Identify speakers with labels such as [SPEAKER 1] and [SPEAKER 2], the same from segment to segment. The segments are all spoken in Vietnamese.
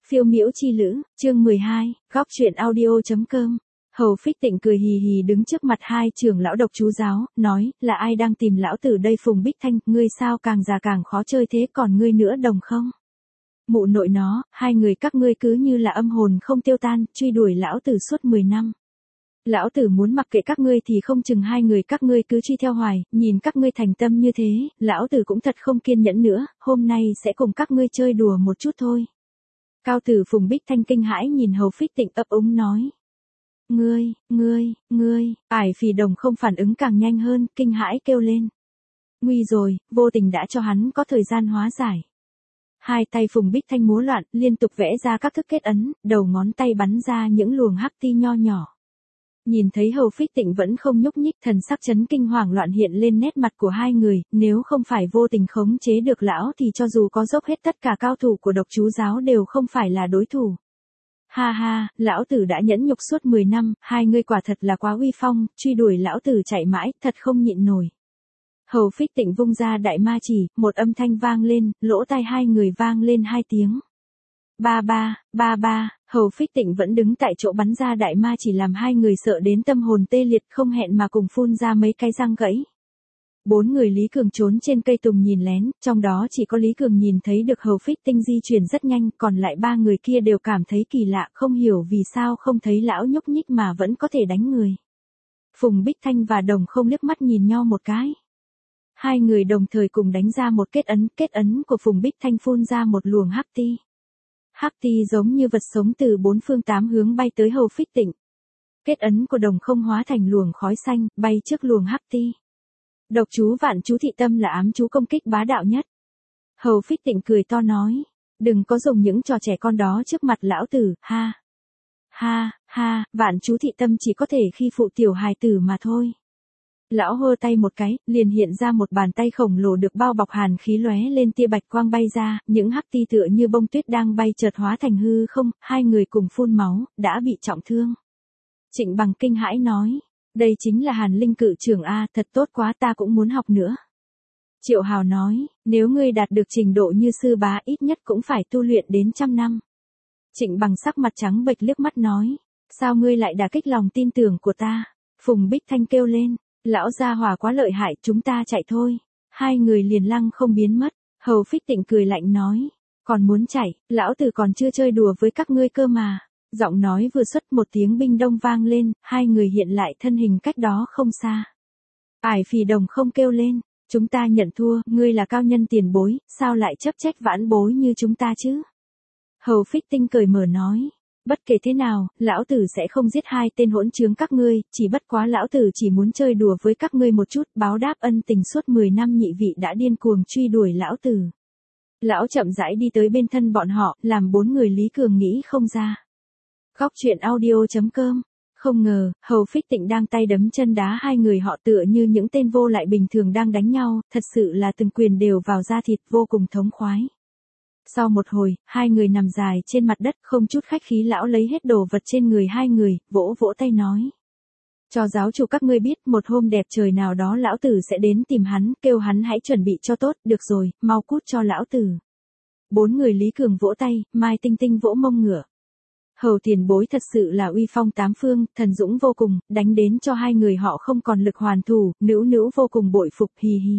[SPEAKER 1] Phiêu miễu chi lữ, chương 12, góc truyện audio.com. Hầu Phích Tịnh cười hì hì đứng trước mặt hai trưởng lão độc chú giáo, nói, là ai đang tìm lão tử đây? Phùng Bích Thanh, ngươi sao càng già càng khó chơi thế, còn ngươi nữa đồng không? Mụ nội nó, hai người các ngươi cứ như là âm hồn không tiêu tan, truy đuổi lão tử suốt 10 năm. Lão tử muốn mặc kệ các ngươi thì không chừng hai người các ngươi cứ truy theo hoài, nhìn các ngươi thành tâm như thế, lão tử cũng thật không kiên nhẫn nữa, hôm nay sẽ cùng các ngươi chơi đùa một chút thôi. Cao tử Phùng Bích Thanh kinh hãi nhìn Hầu Phích Tịnh ấp úng nói. Ngươi, ải Phì Đồng không phản ứng càng nhanh hơn, kinh hãi kêu lên. Nguy rồi, vô tình đã cho hắn có thời gian hóa giải. Hai tay Phùng Bích Thanh múa loạn, liên tục vẽ ra các thức kết ấn, đầu ngón tay bắn ra những luồng hắc ti nho nhỏ. Nhìn thấy Hầu Phích Tịnh vẫn không nhúc nhích, thần sắc chấn kinh hoảng loạn hiện lên nét mặt của hai người, nếu không phải vô tình khống chế được lão thì cho dù có dốc hết tất cả cao thủ của độc chú giáo đều không phải là đối thủ. Ha ha, lão tử đã nhẫn nhục suốt 10 năm, hai ngươi quả thật là quá uy phong, truy đuổi lão tử chạy mãi, thật không nhịn nổi. Hầu Phích Tịnh vung ra đại ma chỉ, một âm thanh vang lên, lỗ tai hai người vang lên hai tiếng. Ba, Hầu Phích Tịnh vẫn đứng tại chỗ bắn ra đại ma chỉ làm hai người sợ đến tâm hồn tê liệt, không hẹn mà cùng phun ra mấy cái răng gãy. Bốn người Lý Cường trốn trên cây tùng nhìn lén, trong đó chỉ có Lý Cường nhìn thấy được Hầu Phích Tịnh di chuyển rất nhanh, còn lại ba người kia đều cảm thấy kỳ lạ, không hiểu vì sao không thấy lão nhúc nhích mà vẫn có thể đánh người. Phùng Bích Thanh và Đồng không liếc mắt nhìn nhau một cái. Hai người đồng thời cùng đánh ra một kết ấn của Phùng Bích Thanh phun ra một luồng hắc ti. Hắc ti giống như vật sống từ bốn phương tám hướng bay tới Hầu Phích Tịnh. Kết ấn của Đồng không hóa thành luồng khói xanh, bay trước luồng hắc ti. Độc chú Vạn Chú Thị Tâm là ám chú công kích bá đạo nhất. Hầu Phích Tịnh cười to nói, đừng có dùng những trò trẻ con đó trước mặt lão tử, ha, Vạn Chú Thị Tâm chỉ có thể khi phụ tiểu hài tử mà thôi. Lão hơ tay một cái, liền hiện ra một bàn tay khổng lồ được bao bọc hàn khí lóe lên tia bạch quang bay ra, những hắc ti tựa như bông tuyết đang bay chợt hóa thành hư không, hai người cùng phun máu, đã bị trọng thương. Trịnh Bằng kinh hãi nói, đây chính là Hàn Linh Cự Trưởng a, thật tốt quá, ta cũng muốn học nữa. Triệu Hào nói, nếu ngươi đạt được trình độ như sư bá ít nhất cũng phải tu luyện đến 100 năm. Trịnh Bằng sắc mặt trắng bệch liếc mắt nói, sao ngươi lại đả kích lòng tin tưởng của ta? Phùng Bích Thanh kêu lên, lão gia hỏa quá lợi hại, chúng ta chạy thôi. Hai người liền lăng không biến mất. Hầu Phích Tịnh cười lạnh nói, còn muốn chạy, lão tử còn chưa chơi đùa với các ngươi cơ mà. Giọng nói vừa xuất một tiếng binh đông vang lên, hai người hiện lại thân hình cách đó không xa. Ải Phì Đồng không kêu lên, chúng ta nhận thua, ngươi là cao nhân tiền bối, sao lại chấp trách vãn bối như chúng ta chứ? Hầu Phích Tinh cười mở nói, bất kể thế nào, lão tử sẽ không giết hai tên hỗn trướng các ngươi, chỉ bất quá lão tử chỉ muốn chơi đùa với các ngươi một chút, báo đáp ân tình suốt 10 năm nhị vị đã điên cuồng truy đuổi lão tử. Lão chậm rãi đi tới bên thân bọn họ, làm bốn người Lý Cường nghĩ không ra. Góc truyện audio.com. Không ngờ, Hầu Phích Tịnh đang tay đấm chân đá hai người họ tựa như những tên vô lại bình thường đang đánh nhau, thật sự là từng quyền đều vào da thịt, vô cùng thống khoái. Sau một hồi, hai người nằm dài trên mặt đất, không chút khách khí lão lấy hết đồ vật trên người hai người, vỗ vỗ tay nói. Cho giáo chủ các ngươi biết, một hôm đẹp trời nào đó lão tử sẽ đến tìm hắn, kêu hắn hãy chuẩn bị cho tốt, được rồi, mau cút cho lão tử. Bốn người Lý Cường vỗ tay, Mai Tinh Tinh vỗ mông ngựa. Hầu tiền bối thật sự là uy phong tám phương, thần dũng vô cùng, đánh đến cho hai người họ không còn lực hoàn thủ, nữ vô cùng bội phục, hì hì.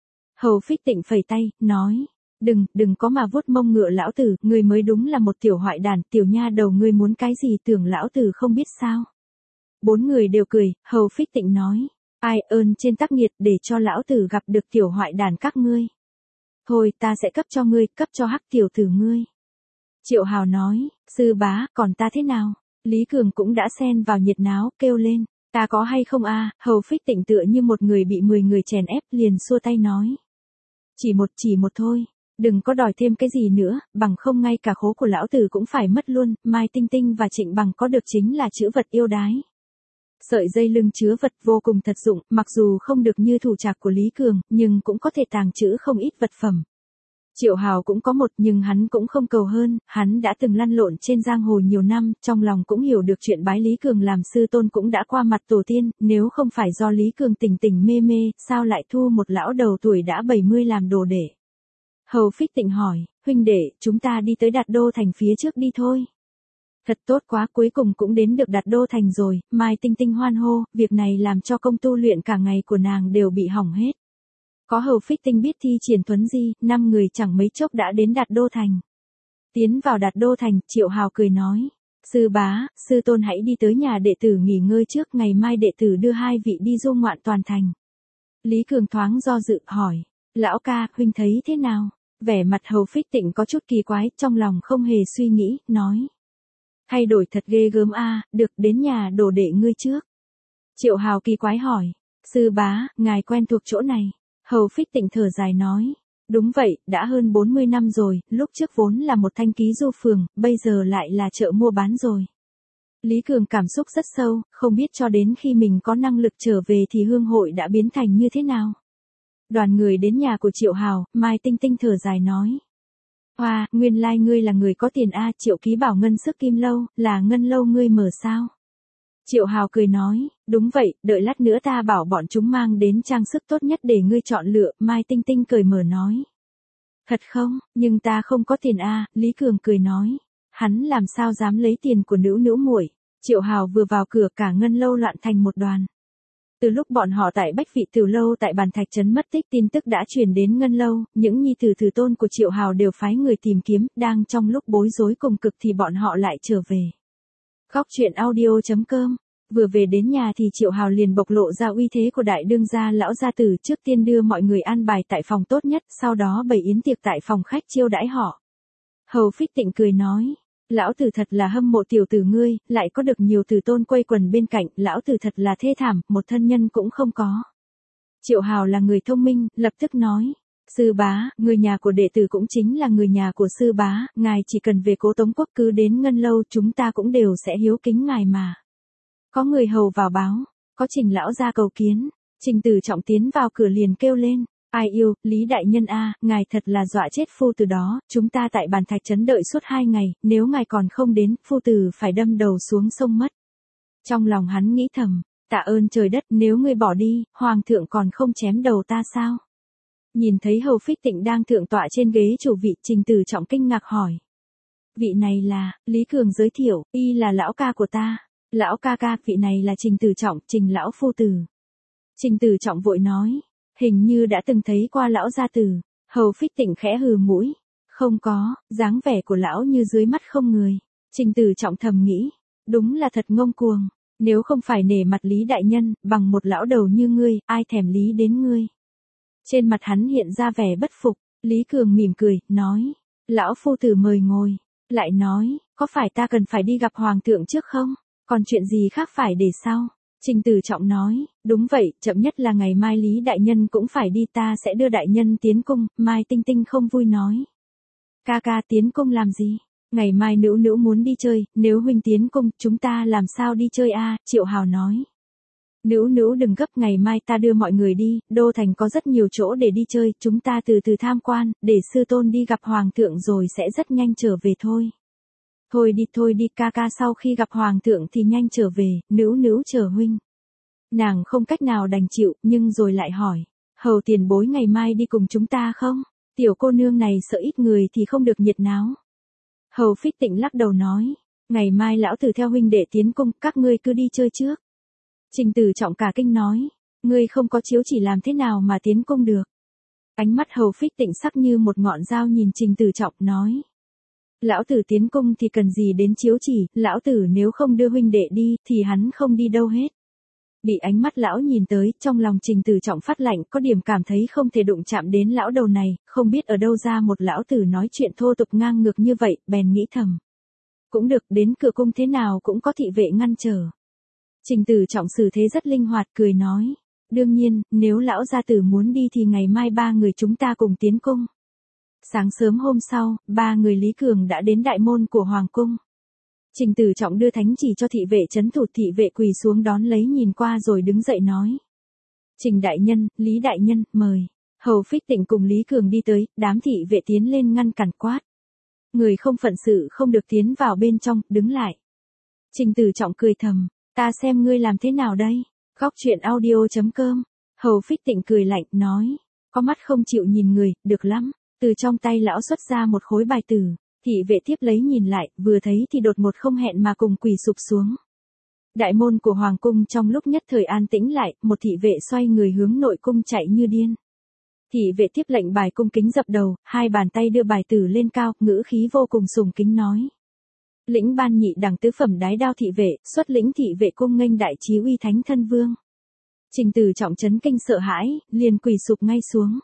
[SPEAKER 1] Hầu Phích Tịnh phẩy tay, nói. Đừng có mà vuốt mông ngựa lão tử, ngươi mới đúng là một tiểu hoại đản, tiểu nha đầu ngươi muốn cái gì tưởng lão tử không biết sao. Bốn người đều cười, Hầu Phích Tịnh nói, ai ơn trên tác nghiệt để cho lão tử gặp được tiểu hoại đản các ngươi. Thôi ta sẽ cấp cho ngươi, cấp cho hắc tiểu tử ngươi. Triệu Hào nói, sư bá, còn ta thế nào? Lý Cường cũng đã xen vào nhiệt náo, kêu lên, ta có hay không a? Hầu Phích Tịnh tựa như một người bị 10 người chèn ép, liền xua tay nói. Chỉ một thôi. Đừng có đòi thêm cái gì nữa, bằng không ngay cả khố của lão tử cũng phải mất luôn, Mai Tinh Tinh và Trịnh Bằng có được chính là chữ vật yêu đái. Sợi dây lưng chứa vật vô cùng thật dụng, mặc dù không được như thủ trạc của Lý Cường, nhưng cũng có thể tàng trữ không ít vật phẩm. Triệu Hào cũng có một nhưng hắn cũng không cầu hơn, hắn đã từng lăn lộn trên giang hồ nhiều năm, trong lòng cũng hiểu được chuyện bái Lý Cường làm sư tôn cũng đã qua mặt tổ tiên, nếu không phải do Lý Cường tỉnh mê, sao lại thu một lão đầu tuổi đã 70 làm đồ để. Hầu Phích Tịnh hỏi, huynh đệ, chúng ta đi tới Đạt Đô Thành phía trước đi thôi. Thật tốt quá, cuối cùng cũng đến được Đạt Đô Thành rồi, Mai Tinh Tinh hoan hô, việc này làm cho công tu luyện cả ngày của nàng đều bị hỏng hết. Có Hầu Phích Tinh biết thi triển thuấn di, 5 người chẳng mấy chốc đã đến Đạt Đô Thành. Tiến vào Đạt Đô Thành, Triệu Hào cười nói. Sư bá, sư tôn hãy đi tới nhà đệ tử nghỉ ngơi trước, ngày mai đệ tử đưa 2 vị đi du ngoạn toàn thành. Lý Cường thoáng do dự, hỏi. Lão ca, huynh thấy thế nào? Vẻ mặt Hầu Phích Tịnh có chút kỳ quái, trong lòng không hề suy nghĩ, nói. Thay đổi thật ghê gớm a, được, đến nhà đồ đệ ngươi trước. Triệu Hào kỳ quái hỏi. Sư bá, ngài quen thuộc chỗ này. Hầu Phích Tịnh thở dài nói. Đúng vậy, đã hơn 40 năm rồi, lúc trước vốn là một thanh ký du phường, bây giờ lại là chợ mua bán rồi. Lý Cường cảm xúc rất sâu, không biết cho đến khi mình có năng lực trở về thì hương hội đã biến thành như thế nào. Đoàn người đến nhà của Triệu Hào, Mai Tinh Tinh thở dài nói. Hoa, nguyên lai ngươi là người có tiền a. Triệu Ký bảo ngân sức kim lâu, là ngân lâu ngươi mở sao? Triệu Hào cười nói, đúng vậy, đợi lát nữa ta bảo bọn chúng mang đến trang sức tốt nhất để ngươi chọn lựa, Mai Tinh Tinh cười mở nói. Thật không, nhưng ta không có tiền a. Lý Cường cười nói. Hắn làm sao dám lấy tiền của nữ muội. Triệu Hào vừa vào cửa cả ngân lâu loạn thành một đoàn. Từ lúc bọn họ tại Bách Vị Tiểu Lâu tại Bàn Thạch Trấn mất tích, tin tức đã truyền đến ngân lâu, những nhi tử tử tôn của Triệu Hào đều phái người tìm kiếm, đang trong lúc bối rối cùng cực thì bọn họ lại trở về. Góc truyện audio.com. Vừa về đến nhà thì Triệu Hào liền bộc lộ ra uy thế của đại đương gia lão gia tử, trước tiên đưa mọi người an bài tại phòng tốt nhất, sau đó bày yến tiệc tại phòng khách chiêu đãi họ. Hầu Phích Tịnh cười nói. Lão tử thật là hâm mộ tiểu tử ngươi, lại có được nhiều tử tôn quây quần bên cạnh, lão tử thật là thê thảm, một thân nhân cũng không có. Triệu Hào là người thông minh, lập tức nói. Sư bá, người nhà của đệ tử cũng chính là người nhà của sư bá, ngài chỉ cần về Cố Tống Quốc cứ đến ngân lâu chúng ta cũng đều sẽ hiếu kính ngài mà. Có người hầu vào báo, có Trình lão ra cầu kiến, Trình Tử Trọng tiến vào cửa liền kêu lên. Ai yêu, Lý đại nhân a, ngài thật là dọa chết phu tử đó, chúng ta tại Bàn Thạch Trấn đợi suốt 2 ngày, nếu ngài còn không đến, phu tử phải đâm đầu xuống sông mất. Trong lòng hắn nghĩ thầm, tạ ơn trời đất, nếu ngươi bỏ đi, hoàng thượng còn không chém đầu ta sao? Nhìn thấy Hầu Phích Tịnh đang thượng tọa trên ghế chủ vị, Trình Tử Trọng kinh ngạc hỏi. Vị này là, Lý Cường giới thiệu, y là lão ca của ta. Lão ca ca, vị này là Trình Tử Trọng, Trình lão phu tử. Trình Tử Trọng vội nói. Hình như đã từng thấy qua lão gia tử. Hầu Phích Tịnh khẽ hừ mũi. Không có, dáng vẻ của lão như dưới mắt không người. Trình Tử Trọng thầm nghĩ. Đúng là thật ngông cuồng. Nếu không phải nể mặt Lý đại nhân, bằng một lão đầu như ngươi, ai thèm lý đến ngươi. Trên mặt hắn hiện ra vẻ bất phục. Lý Cường mỉm cười, nói. Lão phu tử mời ngồi. Lại nói, có phải ta cần phải đi gặp hoàng thượng trước không? Còn chuyện gì khác phải để sau? Trình Tử Trọng nói, đúng vậy, chậm nhất là ngày mai Lý đại nhân cũng phải đi, ta sẽ đưa đại nhân tiến cung. Mai Tinh Tinh không vui nói. Ca ca tiến cung làm gì? Ngày mai nữ muốn đi chơi, nếu huynh tiến cung, chúng ta làm sao đi chơi a? Triệu Hào nói. Nữ đừng gấp, ngày mai ta đưa mọi người đi, Đô Thành có rất nhiều chỗ để đi chơi, chúng ta từ từ tham quan, để sư tôn đi gặp hoàng thượng rồi sẽ rất nhanh trở về thôi. Thôi đi ca ca, sau khi gặp hoàng thượng thì nhanh trở về, nữ chờ huynh. Nàng không cách nào đành chịu, nhưng rồi lại hỏi. Hầu tiền bối ngày mai đi cùng chúng ta không? Tiểu cô nương này sợ ít người thì không được nhiệt náo. Hầu Phích Tịnh lắc đầu nói. Ngày mai lão tử theo huynh đệ tiến cung, các ngươi cứ đi chơi trước. Trình Tử Trọng cả kinh nói. Ngươi không có chiếu chỉ làm thế nào mà tiến cung được? Ánh mắt Hầu Phích Tịnh sắc như một ngọn dao nhìn Trình Tử Trọng nói. Lão tử tiến cung thì cần gì đến chiếu chỉ, lão tử nếu không đưa huynh đệ đi, thì hắn không đi đâu hết. Bị ánh mắt lão nhìn tới, trong lòng Trình Tử Trọng phát lạnh, có điểm cảm thấy không thể đụng chạm đến lão đầu này, không biết ở đâu ra một lão tử nói chuyện thô tục ngang ngược như vậy, bèn nghĩ thầm. Cũng được, đến cửa cung thế nào cũng có thị vệ ngăn trở. Trình Tử Trọng xử thế rất linh hoạt, cười nói. Đương nhiên, nếu lão gia tử muốn đi thì ngày mai 3 người chúng ta cùng tiến cung. Sáng sớm hôm sau, 3 người Lý Cường đã đến đại môn của Hoàng cung. Trình Tử Trọng đưa thánh chỉ cho thị vệ trấn thủ, thị vệ quỳ xuống đón lấy nhìn qua rồi đứng dậy nói. Trình đại nhân, Lý đại nhân, mời. Hầu Phích Tịnh cùng Lý Cường đi tới, đám thị vệ tiến lên ngăn cản quát. Người không phận sự không được tiến vào bên trong, đứng lại. Trình Tử Trọng cười thầm, ta xem ngươi làm thế nào đây? Góc truyện audio.com. Hầu Phích Tịnh cười lạnh, nói. Có mắt không chịu nhìn người, được lắm. Từ trong tay lão xuất ra một khối bài tử, thị vệ tiếp lấy nhìn lại, vừa thấy thì đột một không hẹn mà cùng quỳ sụp xuống. Đại môn của hoàng cung trong lúc nhất thời an tĩnh lại, một thị vệ xoay người hướng nội cung chạy như điên. Thị vệ tiếp lệnh bài cung kính dập đầu, hai bàn tay đưa bài tử lên cao, ngữ khí vô cùng sùng kính nói. Lĩnh ban nhị đẳng tứ phẩm đái đao thị vệ, xuất lĩnh thị vệ cung nghênh đại chí uy thánh thân vương. Trình Tử Trọng chấn kinh sợ hãi, liền quỳ sụp ngay xuống.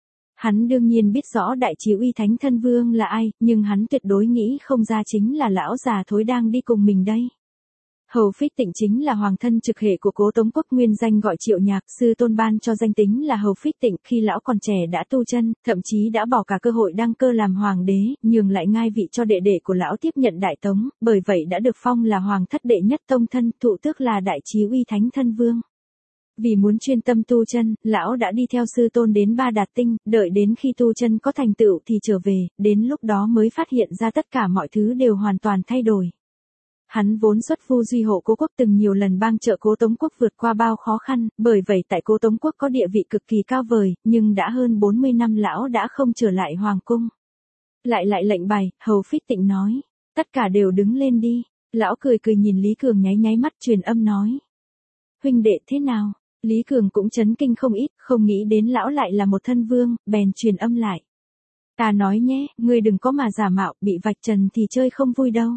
[SPEAKER 1] Hắn đương nhiên biết rõ đại chí uy thánh thân vương là ai, nhưng hắn tuyệt đối nghĩ không ra chính là lão già thối đang đi cùng mình đây. Hầu Phích Tịnh chính là hoàng thân trực hệ của Cố Tống Quốc, nguyên danh gọi Triệu Nhạc, sư tôn ban cho danh tính là Hầu Phích Tịnh, khi lão còn trẻ đã tu chân, thậm chí đã bỏ cả cơ hội đăng cơ làm hoàng đế, nhường lại ngai vị cho đệ đệ của lão tiếp nhận đại tống, bởi vậy đã được phong là hoàng thất đệ nhất tông thân, thụ tước là đại chí uy thánh thân vương. Vì muốn chuyên tâm tu chân, lão đã đi theo sư tôn đến Ba Đạt Tinh, đợi đến khi tu chân có thành tựu thì trở về, đến lúc đó mới phát hiện ra tất cả mọi thứ đều hoàn toàn thay đổi. Hắn vốn xuất phu duy hộ Cố Quốc, từng nhiều lần bang trợ Cố Tống Quốc vượt qua bao khó khăn, bởi vậy tại Cố Tống Quốc có địa vị cực kỳ cao vời, nhưng đã hơn 40 năm lão đã không trở lại hoàng cung. Lại lệnh bài, Hầu Phích Tịnh nói, tất cả đều đứng lên đi. Lão cười cười nhìn Lý Cường nháy mắt, truyền âm nói. Huynh đệ thế nào? Lý Cường cũng chấn kinh không ít, không nghĩ đến lão lại là một thân vương, bèn truyền âm lại. Ta nói nhé, ngươi đừng có mà giả mạo, bị vạch trần thì chơi không vui đâu.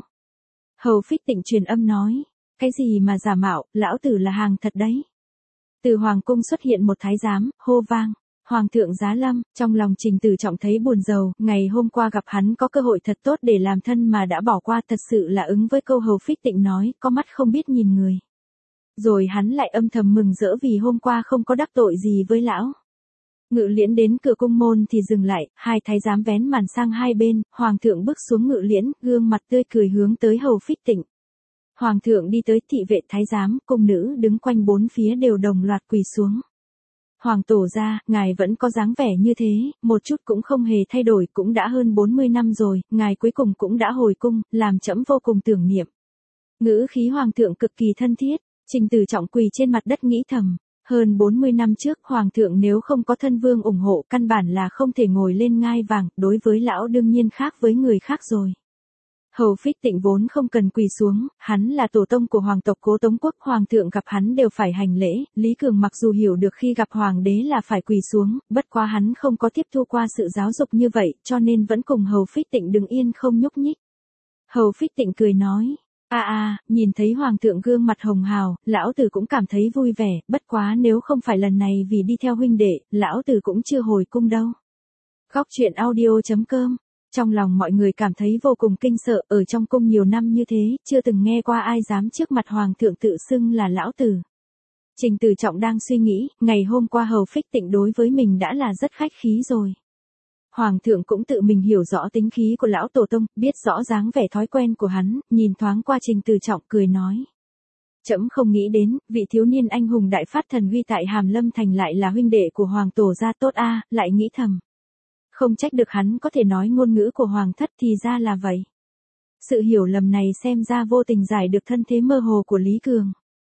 [SPEAKER 1] Hầu Phích Tịnh truyền âm nói, cái gì mà giả mạo, lão tử là hàng thật đấy. Từ hoàng cung xuất hiện một thái giám, hô vang, hoàng thượng giá lâm, trong lòng Trình Tử Trọng thấy buồn rầu, ngày hôm qua gặp hắn có cơ hội thật tốt để làm thân mà đã bỏ qua, thật sự là ứng với câu Hầu Phích Tịnh nói, có mắt không biết nhìn người. Rồi hắn lại âm thầm mừng rỡ vì hôm qua không có đắc tội gì với lão. Ngự liễn đến cửa cung môn thì dừng lại, hai thái giám vén màn sang hai bên, hoàng thượng bước xuống ngự liễn, gương mặt tươi cười hướng tới Hầu Phích Tịnh. Hoàng thượng đi tới, thị vệ thái giám, cung nữ đứng quanh bốn phía đều đồng loạt quỳ xuống. Hoàng tổ gia, ngài vẫn có dáng vẻ như thế, một chút cũng không hề thay đổi, cũng đã hơn 40 năm rồi, ngài cuối cùng cũng đã hồi cung, làm trẫm vô cùng tưởng niệm. Ngữ khí hoàng thượng cực kỳ thân thiết. Trình Tử Trọng quỳ trên mặt đất nghĩ thầm, hơn 40 năm trước hoàng thượng nếu không có thân vương ủng hộ căn bản là không thể ngồi lên ngai vàng, đối với lão đương nhiên khác với người khác rồi. Hầu Phích Tịnh vốn không cần quỳ xuống, hắn là tổ tông của hoàng tộc Cố Tống Quốc, hoàng thượng gặp hắn đều phải hành lễ, Lý Cường mặc dù hiểu được khi gặp hoàng đế là phải quỳ xuống, bất quá hắn không có tiếp thu qua sự giáo dục như vậy, cho nên vẫn cùng Hầu Phích Tịnh đứng yên không nhúc nhích. Hầu Phích Tịnh cười nói. Nhìn thấy hoàng thượng gương mặt hồng hào, lão tử cũng cảm thấy vui vẻ, bất quá nếu không phải lần này vì đi theo huynh đệ, lão tử cũng chưa hồi cung đâu. Góc truyện audio.com. Trong lòng mọi người cảm thấy vô cùng kinh sợ, ở trong cung nhiều năm như thế, chưa từng nghe qua ai dám trước mặt hoàng thượng tự xưng là lão tử. Trình Tử Trọng đang suy nghĩ, ngày hôm qua Hầu Phích Tịnh đối với mình đã là rất khách khí rồi. Hoàng thượng cũng tự mình hiểu rõ tính khí của lão tổ tông, biết rõ dáng vẻ thói quen của hắn, nhìn thoáng qua Trình Tử Trọng cười nói. Trẫm không nghĩ đến, vị thiếu niên anh hùng đại phát thần uy tại Hàm Lâm Thành lại là huynh đệ của hoàng tổ gia tốt a, lại nghĩ thầm. Không trách được hắn có thể nói ngôn ngữ của hoàng thất thì ra là vậy. Sự hiểu lầm này xem ra vô tình giải được thân thế mơ hồ của Lý Cường.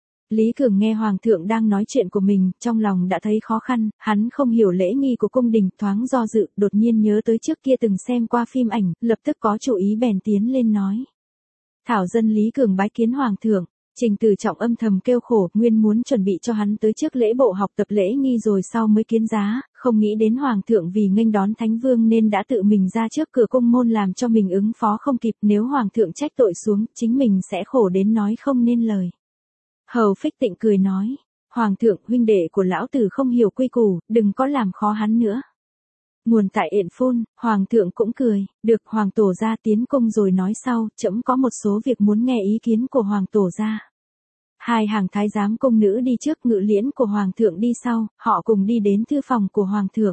[SPEAKER 1] Lý Cường nghe hoàng thượng đang nói chuyện của mình, trong lòng đã thấy khó khăn, hắn không hiểu lễ nghi của cung đình, thoáng do dự, đột nhiên nhớ tới trước kia từng xem qua phim ảnh, lập tức có chủ ý bèn tiến lên nói. Thảo dân Lý Cường bái kiến hoàng thượng. Trình Tử Trọng âm thầm kêu khổ, nguyên muốn chuẩn bị cho hắn tới trước lễ bộ học tập lễ nghi rồi sau mới kiến giá, không nghĩ đến hoàng thượng vì nghênh đón thánh vương nên đã tự mình ra trước cửa cung môn làm cho mình ứng phó không kịp, nếu hoàng thượng trách tội xuống, chính mình sẽ khổ đến nói không nên lời. Hầu Phích Tịnh cười nói, hoàng thượng, huynh đệ của lão tử không hiểu quy củ, đừng có làm khó hắn nữa. Nguồn tại Yện Phun, hoàng thượng cũng cười, được hoàng tổ gia tiến cung rồi nói sau, trẫm có một số việc muốn nghe ý kiến của hoàng tổ gia. Hai hàng thái giám cung nữ đi trước, ngự liễn của hoàng thượng đi sau, họ cùng đi đến thư phòng của hoàng thượng.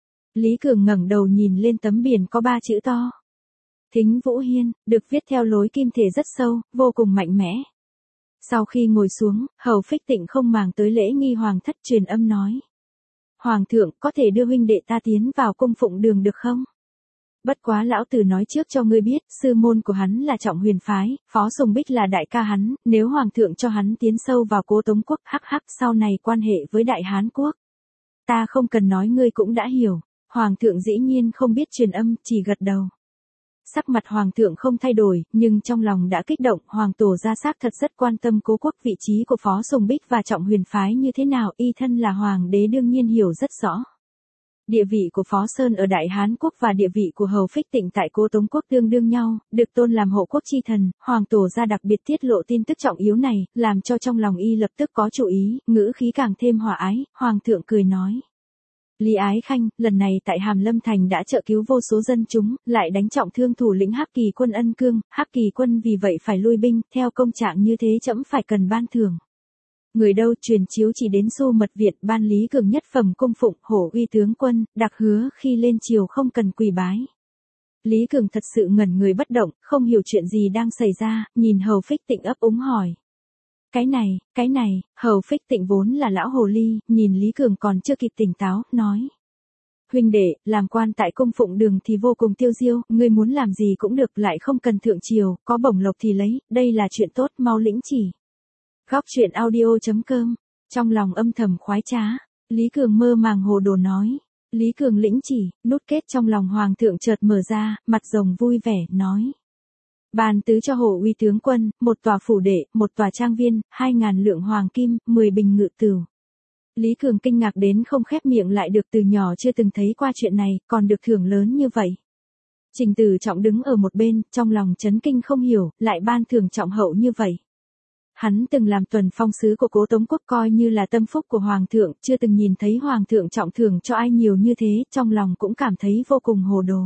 [SPEAKER 1] Lý Cường ngẩng đầu nhìn lên tấm biển có 3 chữ to. Thính Vũ Hiên, được viết theo lối kim thể rất sâu, vô cùng mạnh mẽ. Sau khi ngồi xuống, Hầu Phích Tịnh không màng tới lễ nghi hoàng thất, truyền âm nói. Hoàng thượng, có thể đưa huynh đệ ta tiến vào cung phụng đường được không? Bất quá lão tử nói trước cho ngươi biết, sư môn của hắn là Trọng Huyền phái, Phó Sùng Bích là đại ca hắn, nếu hoàng thượng cho hắn tiến sâu vào Cố Tống Quốc, sau này quan hệ với Đại Hán Quốc. Ta không cần nói ngươi cũng đã hiểu. Hoàng thượng dĩ nhiên không biết truyền âm, chỉ gật đầu. Sắc mặt hoàng thượng không thay đổi, nhưng trong lòng đã kích động, hoàng tổ gia xác thật rất quan tâm Cố Quốc, vị trí của Phó Sùng Bích và Trọng Huyền phái như thế nào, y thân là hoàng đế đương nhiên hiểu rất rõ. Địa vị của Phó Sơn ở Đại Hán Quốc và địa vị của Hầu Phích Tịnh tại Cố Tống Quốc tương đương nhau, được tôn làm hộ quốc chi thần, hoàng tổ gia đặc biệt tiết lộ tin tức trọng yếu này, làm cho trong lòng y lập tức có chủ ý, ngữ khí càng thêm hòa ái, hoàng thượng cười nói. Lý Ái Khanh, lần này tại Hàm Lâm Thành đã trợ cứu vô số dân chúng, lại đánh trọng thương thủ lĩnh Hắc Kỳ quân Ân Cương, Hắc Kỳ quân vì vậy phải lui binh, theo công trạng như thế trẫm phải cần ban thưởng. Người đâu truyền chiếu chỉ đến Xu Mật Viện, ban Lý Cường nhất phẩm cung phụng, hổ uy tướng quân, đặc hứa khi lên triều không cần quỳ bái. Lý Cường thật sự ngẩn người bất động, không hiểu chuyện gì đang xảy ra, nhìn Hầu Phích Tịnh ấp úng hỏi. Cái này, Hầu Phích Tịnh vốn là lão hồ ly, nhìn Lý Cường còn chưa kịp tỉnh táo, nói. Huynh đệ, làm quan tại cung phụng đường thì vô cùng tiêu diêu, ngươi muốn làm gì cũng được, lại không cần thượng triều, có bổng lộc thì lấy, đây là chuyện tốt, mau lĩnh chỉ. Góc truyện audio.com, trong lòng âm thầm khoái trá, Lý Cường mơ màng hồ đồ nói. Lý Cường lĩnh chỉ, nút kết trong lòng hoàng thượng chợt mở ra, mặt rồng vui vẻ, nói. Ban tứ cho hổ uy tướng quân, một tòa phủ đệ, một tòa trang viên, 2.000 lượng hoàng kim, 10 bình ngự tửu. Lý Cường kinh ngạc đến không khép miệng lại được, từ nhỏ chưa từng thấy qua chuyện này, còn được thưởng lớn như vậy. Trình Tử Trọng đứng ở một bên, trong lòng chấn kinh không hiểu, lại ban thưởng trọng hậu như vậy. Hắn từng làm tuần phong sứ của Cố Tống Quốc, coi như là tâm phúc của hoàng thượng, chưa từng nhìn thấy hoàng thượng trọng thưởng cho ai nhiều như thế, trong lòng cũng cảm thấy vô cùng hồ đồ.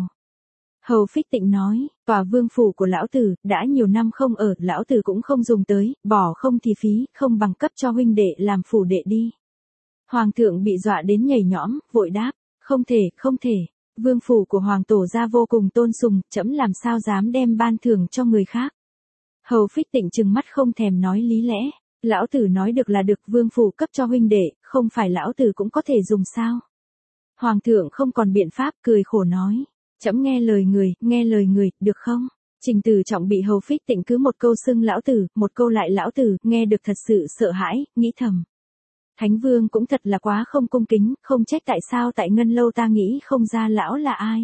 [SPEAKER 1] Hầu Phích Tịnh nói, tòa vương phủ của lão tử, đã nhiều năm không ở, lão tử cũng không dùng tới, bỏ không thì phí, không bằng cấp cho huynh đệ làm phủ đệ đi. Hoàng thượng bị dọa đến nhảy nhõm, vội đáp, không thể, vương phủ của hoàng tổ gia vô cùng tôn sùng, trẫm làm sao dám đem ban thưởng cho người khác. Hầu Phích Tịnh trừng mắt không thèm nói lý lẽ, lão tử nói được là được, vương phủ cấp cho huynh đệ, không phải lão tử cũng có thể dùng sao. Hoàng thượng không còn biện pháp, cười khổ nói. Trẫm nghe lời người, được không? Trình Tử Trọng bị Hầu Phích Tịnh cứ một câu xưng lão tử, một câu lại lão tử, nghe được thật sự sợ hãi, nghĩ thầm. Thánh Vương cũng thật là quá không cung kính, không trách tại sao tại Ngân Lâu ta nghĩ không ra lão là ai.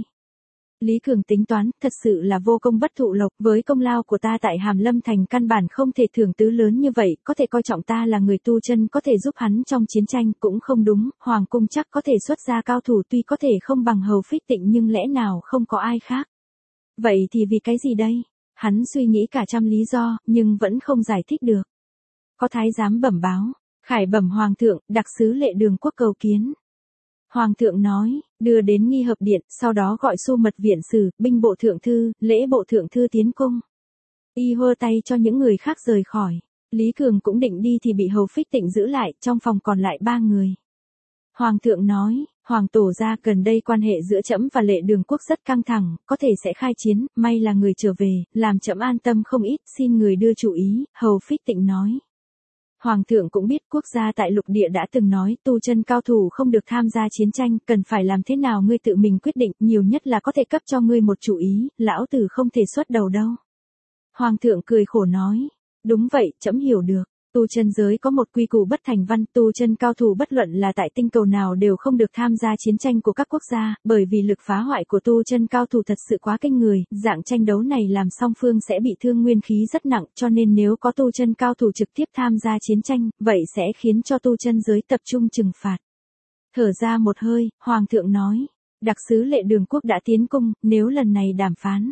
[SPEAKER 1] Lý Cường tính toán, thật sự là vô công bất thụ lộc, với công lao của ta tại Hàm Lâm Thành căn bản không thể thưởng tứ lớn như vậy, có thể coi trọng ta là người tu chân có thể giúp hắn trong chiến tranh, cũng không đúng, Hoàng cung chắc có thể xuất ra cao thủ tuy có thể không bằng Hầu Phích Tịnh nhưng lẽ nào không có ai khác. Vậy thì vì cái gì đây? Hắn suy nghĩ cả trăm lý do, nhưng vẫn không giải thích được. Có thái giám bẩm báo, khải bẩm Hoàng thượng, đặc sứ Lệ Đường Quốc cầu kiến. Hoàng thượng nói, đưa đến nghi hợp điện, sau đó gọi Xu Mật Viện sử, binh bộ thượng thư, lễ bộ thượng thư tiến cung. Y hơ tay cho những người khác rời khỏi. Lý Cường cũng định đi thì bị Hầu Phích Tịnh giữ lại, trong phòng còn lại 3 người. Hoàng thượng nói, Hoàng tổ gia gần đây quan hệ giữa trẫm và Lệ Đường Quốc rất căng thẳng, có thể sẽ khai chiến, may là người trở về, làm trẫm an tâm không ít, xin người đưa chủ ý, Hầu Phích Tịnh nói. Hoàng thượng cũng biết quốc gia tại lục địa đã từng nói tu chân cao thủ không được tham gia chiến tranh, cần phải làm thế nào ngươi tự mình quyết định, nhiều nhất là có thể cấp cho ngươi một chủ ý, lão tử không thể xuất đầu đâu. Hoàng thượng cười khổ nói, đúng vậy, trẫm hiểu được. Tu chân giới có một quy củ bất thành văn, tu chân cao thủ bất luận là tại tinh cầu nào đều không được tham gia chiến tranh của các quốc gia, bởi vì lực phá hoại của tu chân cao thủ thật sự quá kinh người, dạng tranh đấu này làm song phương sẽ bị thương nguyên khí rất nặng, cho nên nếu có tu chân cao thủ trực tiếp tham gia chiến tranh, vậy sẽ khiến cho tu chân giới tập trung trừng phạt. Thở ra một hơi, Hoàng thượng nói, đặc sứ Lệ Đường Quốc đã tiến cung, nếu lần này đàm phán.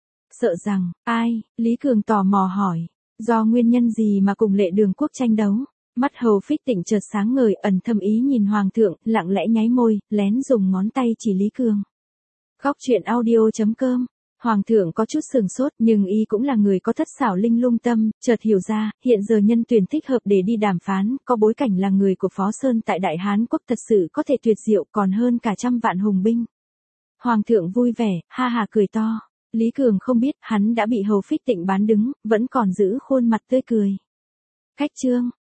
[SPEAKER 1] Sợ rằng, ai? Lý Cường tò mò hỏi. Do nguyên nhân gì mà cùng Lệ Đường Quốc tranh đấu? Mắt Hầu Phích Tịnh chợt sáng ngời, ẩn thâm ý nhìn Hoàng thượng, lặng lẽ nháy môi, lén dùng ngón tay chỉ Lý Cường. Góc truyện audio.com, Hoàng thượng có chút sừng sốt, nhưng y cũng là người có thất xảo linh lung tâm, chợt hiểu ra, hiện giờ nhân tuyển thích hợp để đi đàm phán, có bối cảnh là người của Phó Sơn tại Đại Hán Quốc thật sự có thể tuyệt diệu còn hơn cả 100 vạn hùng binh. Hoàng thượng vui vẻ, ha ha cười to. Lý Cường không biết, hắn đã bị Hầu Phích Tịnh bán đứng, vẫn còn giữ khuôn mặt tươi cười. Khách chương